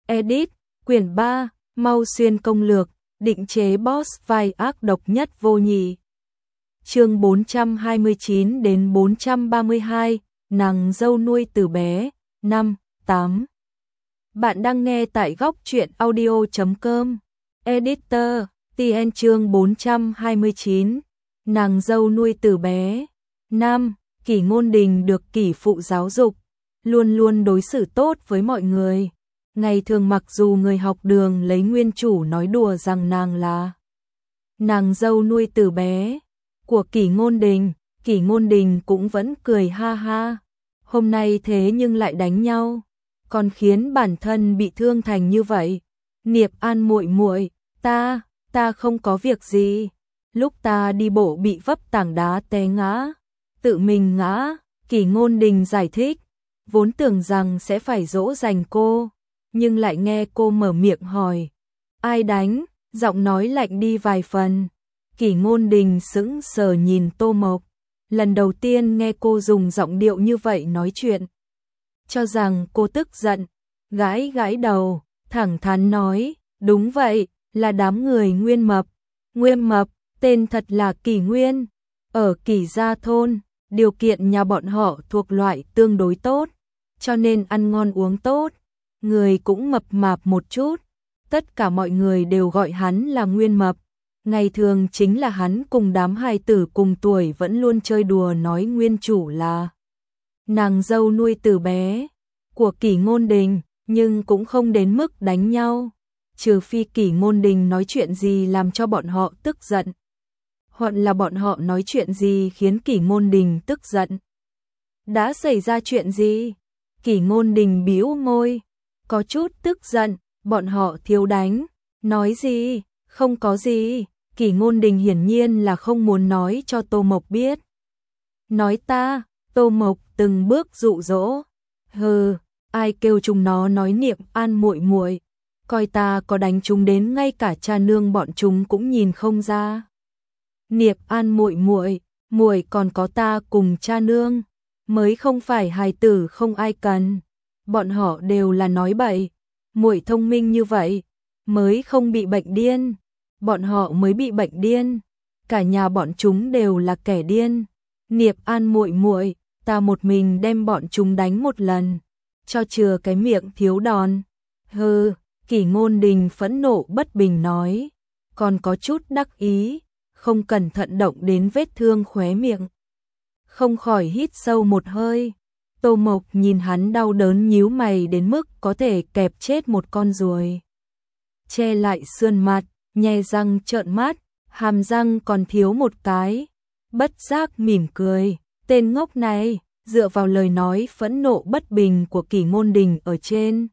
Edit, quyển 3, Mau Xuyên công lược, định chế boss vai ác độc nhất vô nhị. Chương 429 đến 432, nàng dâu nuôi từ bé, 5, 8. Bạn đang nghe tại góc truyện audio.com. Editor, TN chương 429, nàng dâu nuôi từ bé. Nam, Kỷ Ngôn Đình được Kỷ phụ giáo dục, luôn luôn đối xử tốt với mọi người. Ngày thường mặc dù người học đường lấy nguyên chủ nói đùa rằng nàng là nàng dâu nuôi từ bé của Kỷ Ngôn Đình cũng vẫn cười ha ha. Hôm nay thế nhưng lại đánh nhau, còn khiến bản thân bị thương thành như vậy. Niệp An muội muội, ta không có việc gì. Lúc ta đi bộ bị vấp tảng đá té ngã, tự mình ngã. Kỷ Ngôn Đình giải thích, vốn tưởng rằng sẽ phải dỗ dành cô, nhưng lại nghe cô mở miệng hỏi, ai đánh, giọng nói lạnh đi vài phần. Kỷ Ngôn Đình sững sờ nhìn Tô Mộc, lần đầu tiên nghe cô dùng giọng điệu như vậy nói chuyện, cho rằng cô tức giận, gãi gãi đầu, thẳng thắn nói, đúng vậy, là đám người Nguyên Mập. Nguyên Mập, tên thật là Kỷ Nguyên, ở Kỷ Gia thôn, điều kiện nhà bọn họ thuộc loại tương đối tốt, cho nên ăn ngon uống tốt, người cũng mập mạp một chút, tất cả mọi người đều gọi hắn là Nguyên Mập. Ngày thường chính là hắn cùng đám hài tử cùng tuổi vẫn luôn chơi đùa nói nguyên chủ là nàng dâu nuôi từ bé của Kỷ Ngôn Đình, nhưng cũng không đến mức đánh nhau, trừ phi Kỷ Ngôn Đình nói chuyện gì làm cho bọn họ tức giận, hoặc là bọn họ nói chuyện gì khiến Kỷ Ngôn Đình tức giận. Đã xảy ra chuyện gì? Kỷ Ngôn Đình bĩu môi, có chút tức giận, bọn họ thiếu đánh. Nói gì? Không có gì. Kỷ Ngôn Đình hiển nhiên là không muốn nói cho Tô Mộc biết. Nói ta. Tô Mộc từng bước dụ dỗ. Hừ, ai kêu chúng nó nói Niệm An muội muội, coi ta có đánh chúng đến ngay cả cha nương bọn chúng cũng nhìn không ra. Niệm An muội muội, muội còn có ta cùng cha nương, mới không phải hài tử không ai cần. Bọn họ đều là nói bậy, muội thông minh như vậy mới không bị bệnh điên, bọn họ mới bị bệnh điên, cả nhà bọn chúng đều là kẻ điên. Niệm An muội muội, ta một mình đem bọn chúng đánh một lần, cho chừa cái miệng thiếu đòn. Hừ, Kỷ Ngôn Đình phẫn nộ bất bình nói, còn có chút đắc ý, không cẩn thận động đến vết thương khóe miệng. Không khỏi hít sâu một hơi. Tô Mộc nhìn hắn đau đớn nhíu mày đến mức có thể kẹp chết một con ruồi. Che lại sườn mặt, nhe răng trợn mắt, hàm răng còn thiếu một cái. Bất giác mỉm cười, tên ngốc này, dựa vào lời nói phẫn nộ bất bình của Kỷ Ngôn Đình ở trên,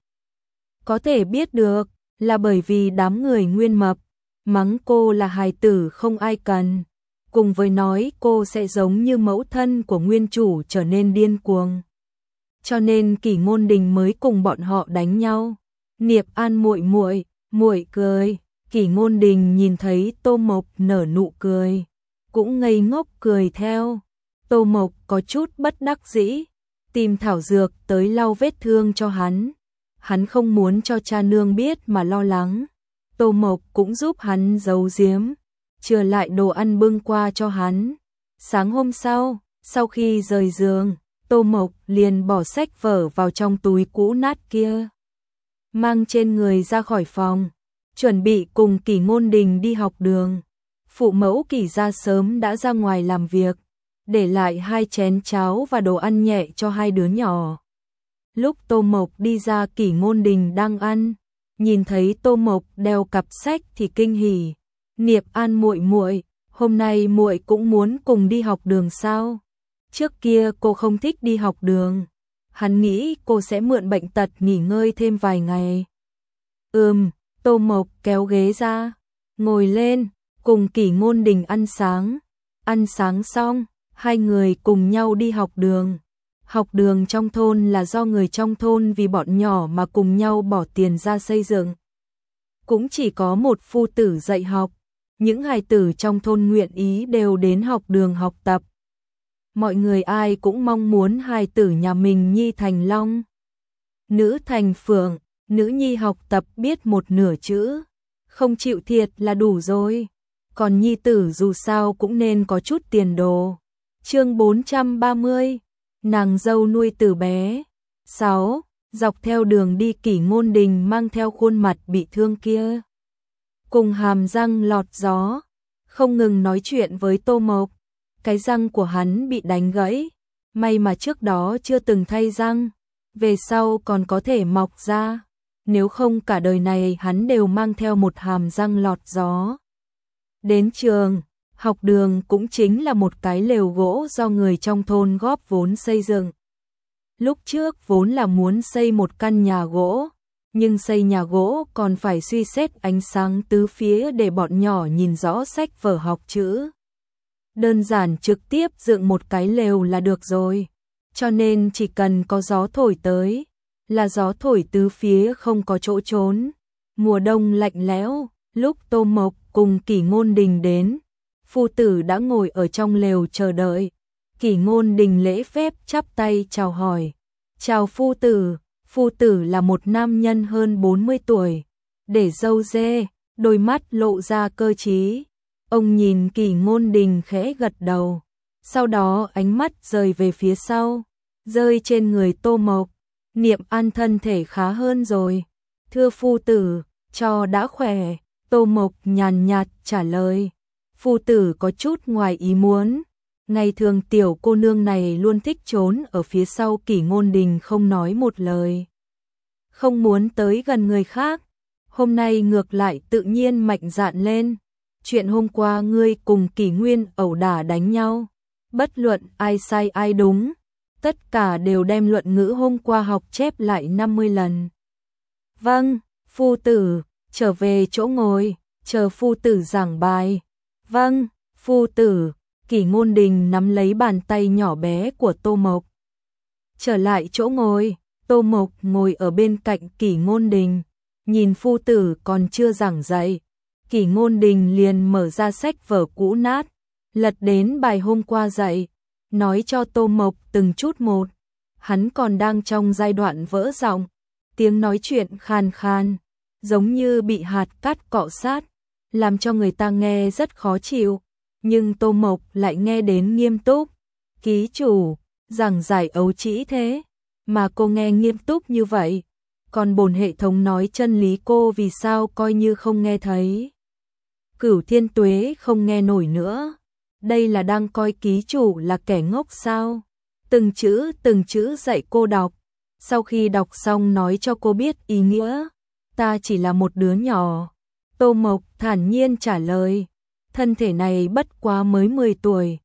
có thể biết được là bởi vì đám người Nguyên Mập mắng cô là hài tử không ai cần, cùng với nói cô sẽ giống như mẫu thân của nguyên chủ trở nên điên cuồng, cho nên Kỷ Ngôn Đình mới cùng bọn họ đánh nhau. Niệm An muội muội, muội cười. Kỷ Ngôn Đình nhìn thấy Tô Mộc nở nụ cười, cũng ngây ngốc cười theo. Tô Mộc có chút bất đắc dĩ, tìm thảo dược tới lau vết thương cho hắn. Hắn không muốn cho cha nương biết mà lo lắng. Tô Mộc cũng giúp hắn giấu giếm, chừa lại đồ ăn bưng qua cho hắn. Sáng hôm sau, sau khi rời giường, Tô Mộc liền bỏ sách vở vào trong túi cũ nát kia, mang trên người ra khỏi phòng, chuẩn bị cùng Kỷ Ngôn Đình đi học đường. Phụ mẫu Kỷ gia sớm đã ra ngoài làm việc, để lại 2 chén cháo và đồ ăn nhẹ cho 2 đứa nhỏ. Lúc Tô Mộc đi ra, Kỷ Ngôn Đình đang ăn, nhìn thấy Tô Mộc đeo cặp sách thì kinh hỉ. Niệm An muội muội, hôm nay muội cũng muốn cùng đi học đường sao? Trước kia cô không thích đi học đường, hắn nghĩ cô sẽ mượn bệnh tật nghỉ ngơi thêm vài ngày. Tô Mộc kéo ghế ra, ngồi lên, cùng Kỷ Ngôn Đình ăn sáng. Ăn sáng xong, 2 người cùng nhau đi học đường. Học đường trong thôn là do người trong thôn vì bọn nhỏ mà cùng nhau bỏ tiền ra xây dựng. Cũng chỉ có một phu tử dạy học, những hài tử trong thôn nguyện ý đều đến học đường học tập. Mọi người ai cũng mong muốn hài tử nhà mình nhi thành long, nữ thành phượng, nữ nhi học tập biết một nửa chữ, không chịu thiệt là đủ rồi. Còn nhi tử dù sao cũng nên có chút tiền đồ. Chương 430, nàng dâu nuôi từ bé. 6. Dọc theo đường đi, Kỷ Ngôn Đình mang theo khuôn mặt bị thương kia, cùng hàm răng lọt gió, không ngừng nói chuyện với Tô Mộc. Cái răng của hắn bị đánh gãy, may mà trước đó chưa từng thay răng, về sau còn có thể mọc ra, nếu không cả đời này hắn đều mang theo một hàm răng lọt gió. Đến trường, học đường cũng chính là một cái lều gỗ do người trong thôn góp vốn xây dựng. Lúc trước vốn là muốn xây một căn nhà gỗ, nhưng xây nhà gỗ còn phải suy xét ánh sáng tứ phía để bọn nhỏ nhìn rõ sách vở học chữ. Đơn giản trực tiếp dựng một cái lều là được rồi, cho nên chỉ cần có gió thổi tới, là gió thổi tứ phía không có chỗ trốn. Mùa đông lạnh lẽo, lúc Tô Mộc cùng Kỷ Ngôn Đình đến, phu tử đã ngồi ở trong lều chờ đợi. Kỷ Ngôn Đình lễ phép chắp tay chào hỏi. Chào phu tử là một nam nhân hơn 40 tuổi, để râu dê, đôi mắt lộ ra cơ trí. Ông nhìn Kỷ Ngôn Đình khẽ gật đầu, sau đó ánh mắt rời về phía sau, rơi trên người Tô Mộc. Niệm An thân thể khá hơn rồi. Thưa phu tử, cho đã khỏe. Tô Mộc nhàn nhạt trả lời. Phu tử có chút ngoài ý muốn. Ngày thường tiểu cô nương này luôn thích trốn ở phía sau Kỷ Ngôn Đình, không nói một lời, không muốn tới gần người khác. Hôm nay ngược lại tự nhiên mạnh dạn lên. Chuyện hôm qua ngươi cùng Kỷ Nguyên ẩu đả đánh nhau, bất luận ai sai ai đúng, tất cả đều đem luận ngữ hôm qua học chép lại 50 lần. Vâng, phu tử, trở về chỗ ngồi, chờ phu tử giảng bài. Vâng, phu tử. Kỷ Ngôn Đình nắm lấy bàn tay nhỏ bé của Tô Mộc. Trở lại chỗ ngồi, Tô Mộc ngồi ở bên cạnh Kỷ Ngôn Đình, nhìn phu tử còn chưa giảng dạy. Kỷ Ngôn Đình liền mở ra sách vở cũ nát, lật đến bài hôm qua dạy, nói cho Tô Mộc từng chút một. Hắn còn đang trong giai đoạn vỡ giọng, tiếng nói chuyện khan khan, giống như bị hạt cát cọ sát, làm cho người ta nghe rất khó chịu. Nhưng Tô Mộc lại nghe đến nghiêm túc. Ký chủ, giảng giải ấu trĩ thế, mà cô nghe nghiêm túc như vậy, còn bổn hệ thống nói chân lý cô vì sao coi như không nghe thấy. Cửu Thiên Tuế không nghe nổi nữa. Đây là đang coi ký chủ là kẻ ngốc sao? Từng chữ dạy cô đọc. Sau khi đọc xong nói cho cô biết ý nghĩa. Ta chỉ là một đứa nhỏ. Tô Mộc thản nhiên trả lời. Thân thể này bất quá mới 10 tuổi.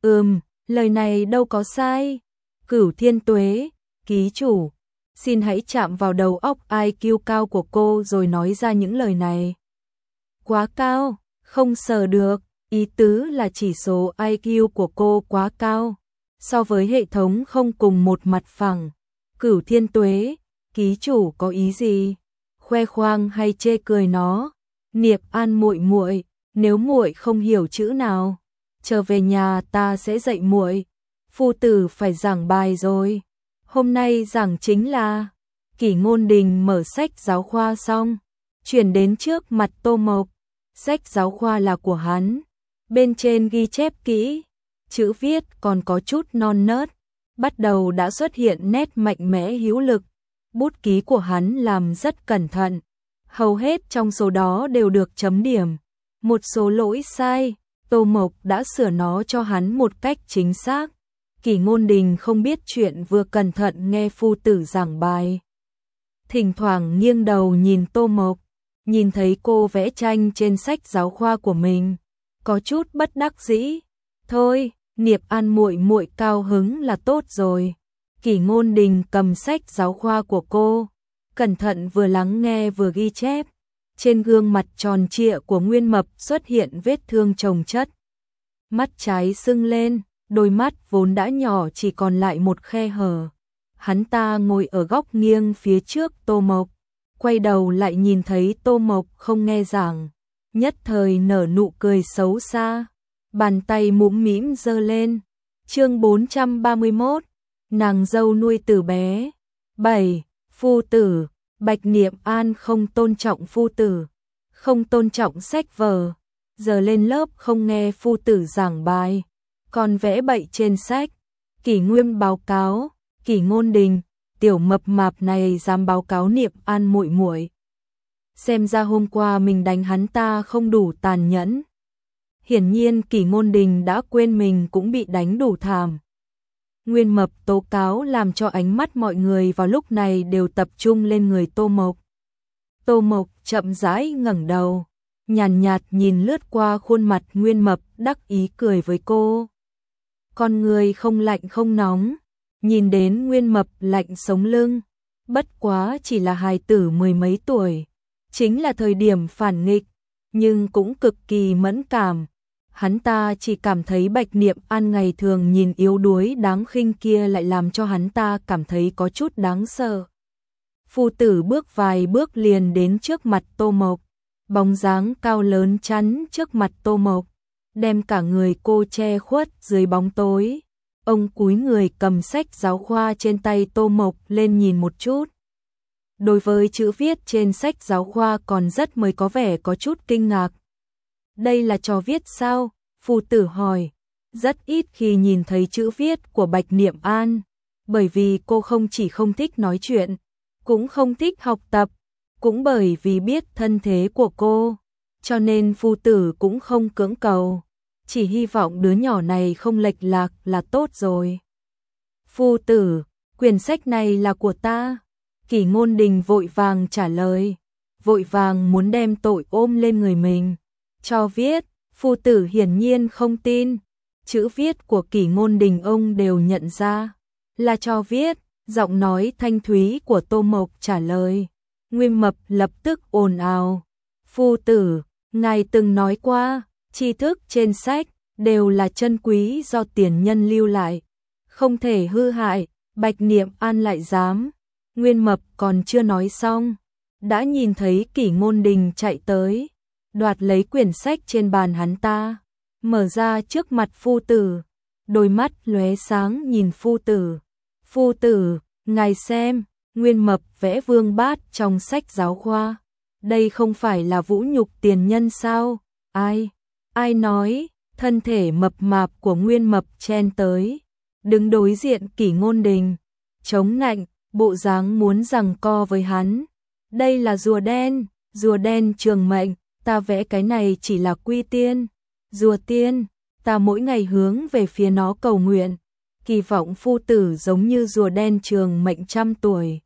Lời này đâu có sai. Cửu Thiên Tuế, ký chủ, xin hãy chạm vào đầu óc IQ cao của cô rồi nói ra những lời này. Quá cao, không sờ được, ý tứ là chỉ số IQ của cô quá cao, so với hệ thống không cùng một mặt phẳng. Cửu Thiên Tuế, ký chủ có ý gì? Khoe khoang hay chê cười nó? Niệm An muội muội, nếu muội không hiểu chữ nào, trở về nhà ta sẽ dạy muội. Phu tử phải giảng bài rồi. Hôm nay giảng chính là. Kỷ Ngôn Đình mở sách giáo khoa xong, chuyển đến trước mặt Tô Mộc. Sách giáo khoa là của hắn, bên trên ghi chép kỹ, chữ viết còn có chút non nớt, bắt đầu đã xuất hiện nét mạnh mẽ hữu lực. Bút ký của hắn làm rất cẩn thận, hầu hết trong số đó đều được chấm điểm. Một số lỗi sai, Tô Mộc đã sửa nó cho hắn một cách chính xác. Kỷ Ngôn Đình không biết chuyện, vừa cẩn thận nghe phu tử giảng bài. Thỉnh thoảng nghiêng đầu nhìn Tô Mộc, nhìn thấy cô vẽ tranh trên sách giáo khoa của mình, có chút bất đắc dĩ. Thôi, Niệm An muội muội cao hứng là tốt rồi. Kỷ Ngôn Đình cầm sách giáo khoa của cô, cẩn thận vừa lắng nghe vừa ghi chép. Trên gương mặt tròn trịa của Nguyên Mập xuất hiện vết thương chồng chất. Mắt trái sưng lên, đôi mắt vốn đã nhỏ chỉ còn lại một khe hở. Hắn ta ngồi ở góc nghiêng phía trước Tô Mộc, quay đầu lại nhìn thấy Tô Mộc không nghe giảng, nhất thời nở nụ cười xấu xa, bàn tay mũm mĩm giơ lên. Chương 431, nàng dâu nuôi từ bé. 7. Phu tử, Bạch Niệm An không tôn trọng phu tử, không tôn trọng sách vở, giờ lên lớp không nghe phu tử giảng bài, còn vẽ bậy trên sách. Kỷ Nguyên báo cáo, Kỷ Ngôn Đình, tiểu mập mạp này dám báo cáo Niệm An muội muội. Xem ra hôm qua mình đánh hắn ta không đủ tàn nhẫn. Hiển nhiên Kỷ Ngôn Đình đã quên mình cũng bị đánh đủ thảm. Nguyên Mập tố cáo làm cho ánh mắt mọi người vào lúc này đều tập trung lên người Tô Mộc. Tô Mộc chậm rãi ngẩng đầu, nhàn nhạt nhìn lướt qua khuôn mặt Nguyên Mập, đắc ý cười với cô. Con người không lạnh không nóng, nhìn đến Nguyên Mập lạnh sống lưng, bất quá chỉ là hài tử mười mấy tuổi, chính là thời điểm phản nghịch, nhưng cũng cực kỳ mẫn cảm. Hắn ta chỉ cảm thấy Bạch Niệm An ngày thường nhìn yếu đuối đáng khinh kia lại làm cho hắn ta cảm thấy có chút đáng sợ. Phu tử bước vài bước liền đến trước mặt Tô Mộc, bóng dáng cao lớn chắn trước mặt Tô Mộc, đem cả người cô che khuất dưới bóng tối. Ông cúi người cầm sách giáo khoa trên tay Tô Mộc lên nhìn một chút. Đối với chữ viết trên sách giáo khoa còn rất mới có vẻ có chút kinh ngạc. Đây là trò viết sao? Phu tử hỏi. Rất ít khi nhìn thấy chữ viết của Bạch Niệm An, bởi vì cô không chỉ không thích nói chuyện, cũng không thích học tập, cũng bởi vì biết thân thế của cô, cho nên phu tử cũng không cưỡng cầu, chỉ hy vọng đứa nhỏ này không lệch lạc là tốt rồi. Phu tử, quyển sách này là của ta. Kỷ Ngôn Đình vội vàng trả lời, vội vàng muốn đem tội ôm lên người mình. Cho viết, phu tử hiển nhiên không tin. Chữ viết của Kỷ Ngôn Đình ông đều nhận ra là cho viết. Giọng nói thanh thúy của Tô Mộc trả lời. Nguyên Mập lập tức ồn ào. Phu tử, ngài từng nói qua, tri thức trên sách đều là chân quý do tiền nhân lưu lại, không thể hư hại. Bạch Niệm An lại dám. Nguyên Mập còn chưa nói xong, đã nhìn thấy Kỷ Ngôn Đình chạy tới, đoạt lấy quyển sách trên bàn hắn ta, mở ra trước mặt phu tử, đôi mắt lóe sáng nhìn phu tử. Phu tử, ngài xem, Nguyên Mập vẽ vương bát trong sách giáo khoa. Đây không phải là vũ nhục tiền nhân sao? Ai nói? Thân thể mập mạp của Nguyên Mập chen tới, đứng đối diện Kỷ Ngôn Đình, chống nạnh, bộ dáng muốn giằng co với hắn. Đây là rùa đen trường mệnh, ta vẽ cái này chỉ là quy tiên, rùa tiên, ta mỗi ngày hướng về phía nó cầu nguyện, kỳ vọng phu tử giống như rùa đen trường mệnh trăm tuổi.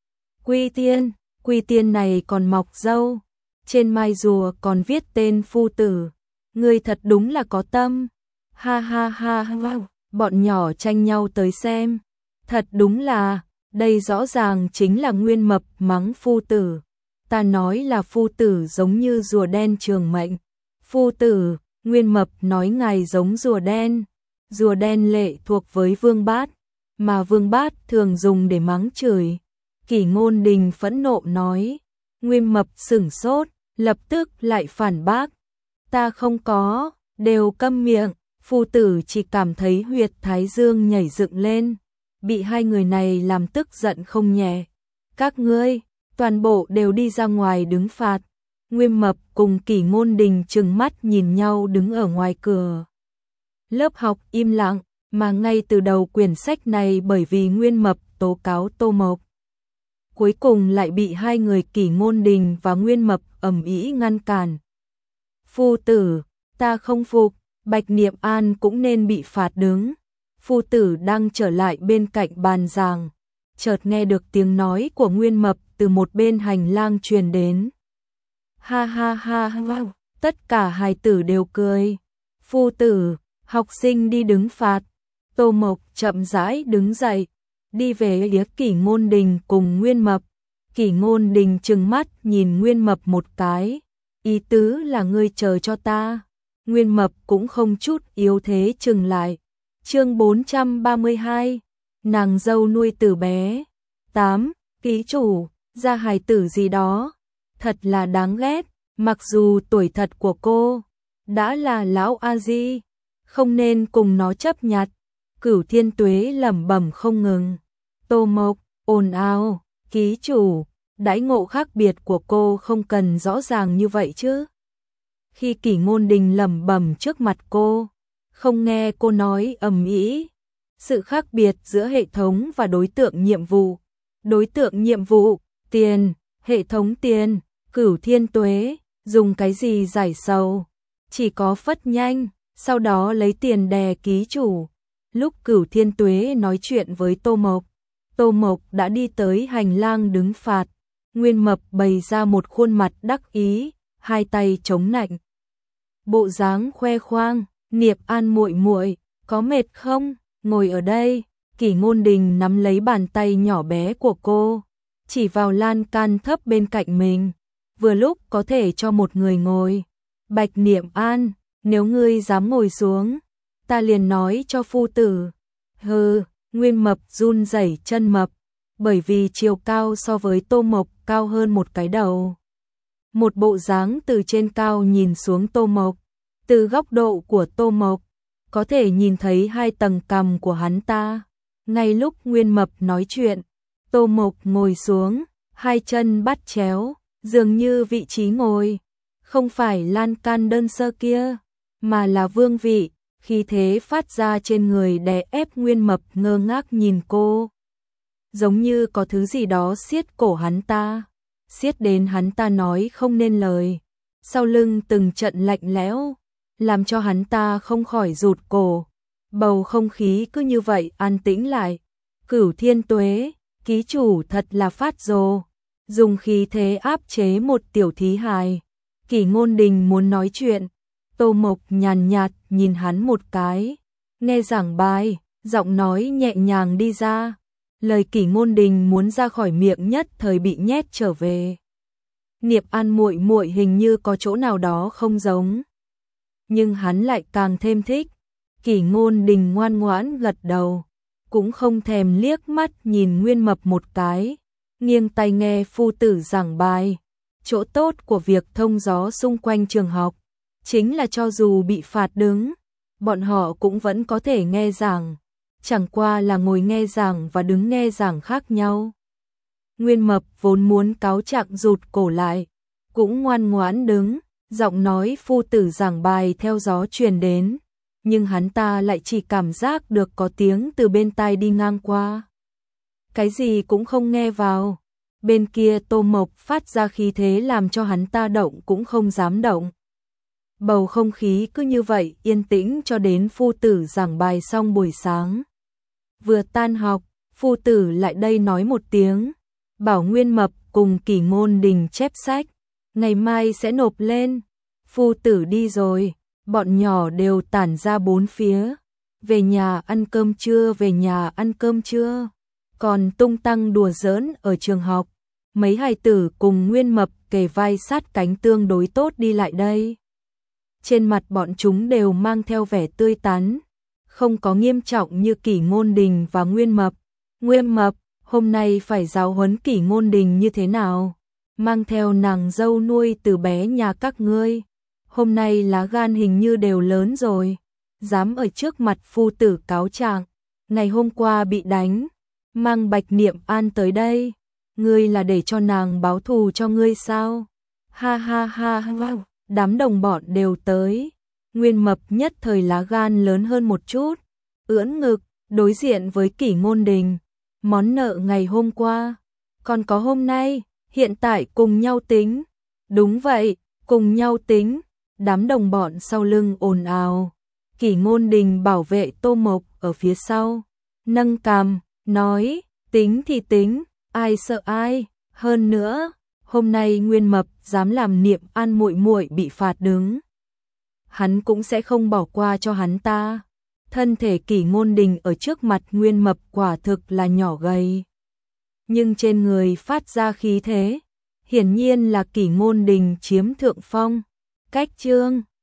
Quy tiên này còn mọc râu, trên mai rùa còn viết tên phu tử, ngươi thật đúng là có tâm. Ha ha ha, bọn nhỏ tranh nhau tới xem, thật đúng là, đây rõ ràng chính là Nguyên Mập mắng phu tử. Ta nói là phu tử giống như rùa đen trường mệnh. Phu tử, Nguyên Mập nói ngài giống rùa đen. Rùa đen lệ thuộc với vương bát, mà vương bát thường dùng để mắng chửi. Kỷ Ngôn Đình phẫn nộ nói. Nguyên Mập sửng sốt, lập tức lại phản bác. Ta không có, đều câm miệng. Phu tử chỉ cảm thấy huyệt thái dương nhảy dựng lên, bị hai người này làm tức giận không nhẹ. Các ngươi, toàn bộ đều đi ra ngoài đứng phạt. Nguyên Mập cùng Kỷ Ngôn Đình trừng mắt nhìn nhau đứng ở ngoài cửa. Lớp học im lặng, mà ngay từ đầu quyển sách này bởi vì Nguyên Mập tố cáo Tô Mộc, cuối cùng lại bị hai người Kỷ Ngôn Đình và Nguyên Mập ầm ĩ ngăn cản. Phu tử, ta không phục, Bạch Niệm An cũng nên bị phạt đứng. Phu tử đang trở lại bên cạnh bàn giảng, chợt nghe được tiếng nói của Nguyên Mập từ một bên hành lang truyền đến. Ha ha ha, tất cả hài tử đều cười. Phu tử, học sinh đi đứng phạt. Tô Mộc chậm rãi đứng dậy, đi về phía Kỷ Ngôn Đình cùng Nguyên Mập. Kỷ Ngôn Đình trừng mắt nhìn Nguyên Mập một cái, ý tứ là ngươi chờ cho ta. Nguyên Mập cũng không chút yếu thế trừng lại. Chương 432, nàng dâu nuôi từ bé. 8. Ký chủ, ra hài tử gì đó, thật là đáng ghét, mặc dù tuổi thật của cô đã là lão a di, không nên cùng nó chấp nhặt. Cửu Thiên Tuế lẩm bẩm không ngừng. Tô Mộc, ồn ào, ký chủ, đãi ngộ khác biệt của cô không cần rõ ràng như vậy chứ. Khi Kỷ Ngôn Đình lẩm bẩm trước mặt cô, không nghe cô nói ầm ĩ. Sự khác biệt giữa hệ thống và đối tượng nhiệm vụ. Đối tượng nhiệm vụ, tiền, hệ thống tiền, Cửu Thiên Tuế, dùng cái gì giải sầu? Chỉ có phất nhanh, sau đó lấy tiền đè ký chủ. Lúc Cửu Thiên Tuế nói chuyện với Tô Mộc đã đi tới hành lang đứng phạt. Nguyên Mập bày ra một khuôn mặt đắc ý, hai tay chống nạnh. Bộ dáng khoe khoang, Niệp An muội muội, có mệt không? Ngồi ở đây. Kỷ Ngôn Đình nắm lấy bàn tay nhỏ bé của cô, chỉ vào lan can thấp bên cạnh mình. Vừa lúc có thể cho một người ngồi. Bạch Niệm An, nếu ngươi dám ngồi xuống, ta liền nói cho phu tử. Hừ, Nguyên Mập run rẩy chân mập, bởi vì chiều cao so với Tô Mộc cao hơn một cái đầu. Một bộ dáng từ trên cao nhìn xuống Tô Mộc, từ góc độ của Tô Mộc, có thể nhìn thấy hai tầng cằm của hắn ta. Ngay lúc Nguyên Mập nói chuyện, Tô Mộc ngồi xuống, hai chân bắt chéo, dường như vị trí ngồi không phải lan can đơn sơ kia, mà là vương vị, khí thế phát ra trên người đè ép. Nguyên Mập ngơ ngác nhìn cô, giống như có thứ gì đó siết cổ hắn ta, siết đến hắn ta nói không nên lời. Sau lưng từng trận lạnh lẽo, làm cho hắn ta không khỏi rụt cổ. Bầu không khí cứ như vậy an tĩnh lại. Cửu Thiên Tuế, ký chủ thật là phát rồ, dùng khí thế áp chế một tiểu thí hài. Kỷ Ngôn Đình muốn nói chuyện, Tô Mộc nhàn nhạt nhìn hắn một cái, nghe giảng bài, giọng nói nhẹ nhàng đi ra. Lời Kỷ Ngôn Đình muốn ra khỏi miệng nhất thời bị nhét trở về. Niệp An muội muội hình như có chỗ nào đó không giống, nhưng hắn lại càng thêm thích. Kỷ Ngôn Đình ngoan ngoãn gật đầu, cũng không thèm liếc mắt nhìn Nguyên Mập một cái, nghiêng tai nghe phu tử giảng bài. Chỗ tốt của việc thông gió xung quanh trường học chính là cho dù bị phạt đứng, bọn họ cũng vẫn có thể nghe giảng, chẳng qua là ngồi nghe giảng và đứng nghe giảng khác nhau. Nguyên Mập vốn muốn cáo trạng rụt cổ lại, cũng ngoan ngoãn đứng, giọng nói phu tử giảng bài theo gió truyền đến, nhưng hắn ta lại chỉ cảm giác được có tiếng từ bên tai đi ngang qua. Cái gì cũng không nghe vào. Bên kia Tô Mộc phát ra khí thế làm cho hắn ta động cũng không dám động. Bầu không khí cứ như vậy yên tĩnh cho đến phu tử giảng bài xong buổi sáng. Vừa tan học, phu tử lại đây nói một tiếng, bảo Nguyên Mập cùng Kỷ Ngôn Đình chép sách, ngày mai sẽ nộp lên. Phu tử đi rồi, bọn nhỏ đều tản ra bốn phía. Về nhà ăn cơm trưa, về nhà ăn cơm trưa. Còn tung tăng đùa giỡn ở trường học. Mấy hài tử cùng Nguyên Mập kề vai sát cánh tương đối tốt đi lại đây. Trên mặt bọn chúng đều mang theo vẻ tươi tắn, không có nghiêm trọng như Kỷ Ngôn Đình và Nguyên Mập. Nguyên Mập, hôm nay phải giáo huấn Kỷ Ngôn Đình như thế nào? Mang theo nàng dâu nuôi từ bé nhà các ngươi, hôm nay lá gan hình như đều lớn rồi, dám ở trước mặt phu tử cáo trạng, ngày hôm qua bị đánh, mang Bạch Niệm An tới đây, ngươi là để cho nàng báo thù cho ngươi sao? Ha ha ha ha, đám đồng bọn đều tới. Nguyên Mập nhất thời lá gan lớn hơn một chút, ưỡn ngực, đối diện với Kỷ Ngôn Đình. Món nợ ngày hôm qua, còn có hôm nay, hiện tại cùng nhau tính. Đúng vậy, cùng nhau tính. Đám đồng bọn sau lưng ồn ào. Kỷ Ngôn Đình bảo vệ Tô Mộc ở phía sau, nâng cằm, nói, tính thì tính, ai sợ ai. Hơn nữa, hôm nay Nguyên Mập dám làm Niệm An muội muội bị phạt đứng, hắn cũng sẽ không bỏ qua cho hắn ta. Thân thể Kỷ Ngôn Đình ở trước mặt Nguyên Mập quả thực là nhỏ gầy, nhưng trên người phát ra khí thế, hiển nhiên là Kỷ Ngôn Đình chiếm thượng phong. Cách chương